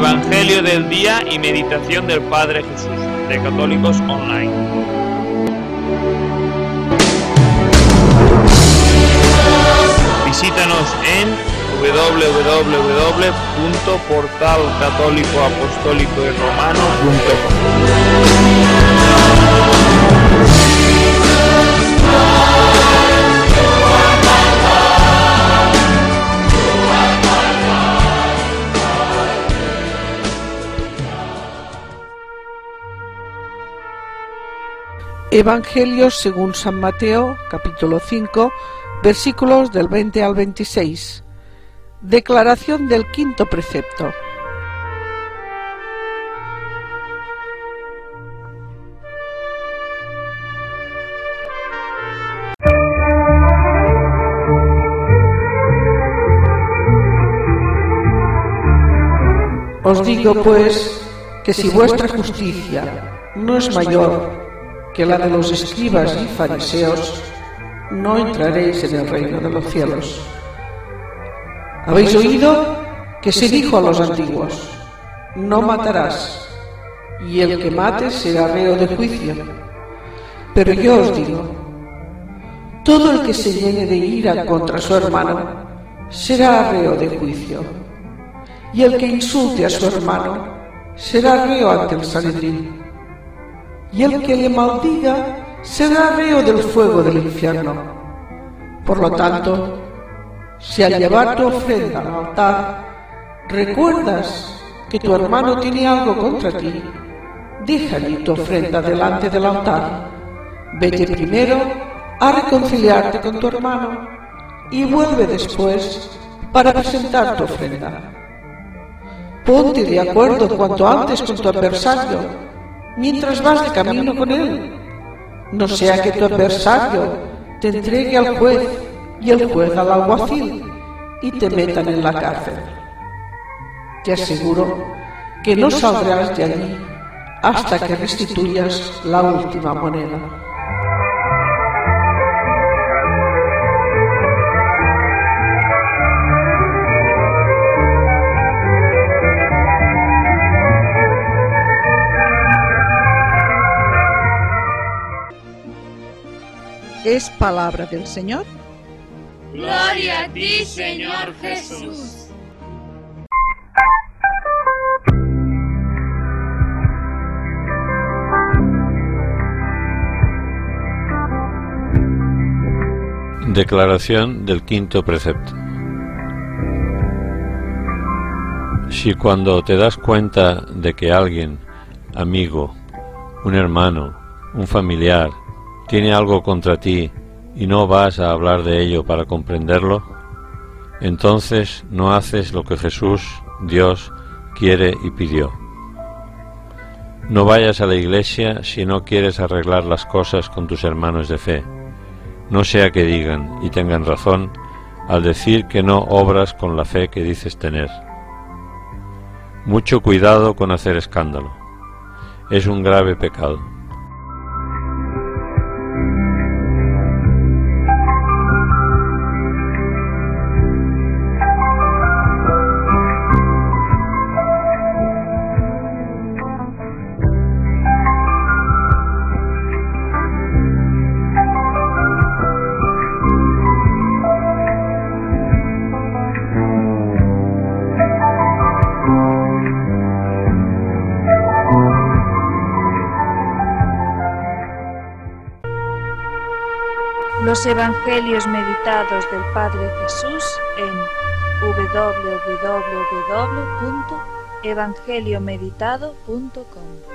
Evangelio del día y meditación del Padre Jesús, de Católicos Online. Visítanos en www.portalcatólicoapostólicoyromano.com. Evangelio según San Mateo, capítulo 5, versículos del 20 al 26. Declaración del quinto precepto. Os digo, pues, que si vuestra justicia no es mayor que la de los escribas y fariseos, no entraréis en el reino de los cielos. Habéis oído que se dijo a los antiguos: no matarás, y el que mate será reo de juicio. Pero yo os digo, todo el que se llene de ira contra su hermano será reo de juicio, y el que insulte a su hermano será reo ante el Sanedrín. Y el que le maldiga será reo del fuego del infierno. Por lo tanto, si al llevar tu ofrenda al altar recuerdas que tu hermano tiene algo contra ti, deja allí tu ofrenda delante del altar, vete primero a reconciliarte con tu hermano y vuelve después para presentar tu ofrenda. Ponte de acuerdo cuanto antes con tu adversario mientras vas de camino con él, no sea que tu adversario te entregue al juez y el juez al alguacil y te metan en la cárcel. Te aseguro que no saldrás de allí hasta que restituyas la última moneda. Es palabra del Señor. Gloria a ti, Señor Jesús. Declaración del quinto precepto. Si cuando te das cuenta de que alguien, amigo, un hermano, un familiar, tiene algo contra ti y no vas a hablar de ello para comprenderlo, entonces no haces lo que Jesús, Dios, quiere y pidió. No vayas a la iglesia si no quieres arreglar las cosas con tus hermanos de fe, no sea que digan, y tengan razón, al decir que no obras con la fe que dices tener. Mucho cuidado con hacer escándalo. Es un grave pecado. Los Evangelios meditados del Padre Jesús en www.evangeliomeditado.com.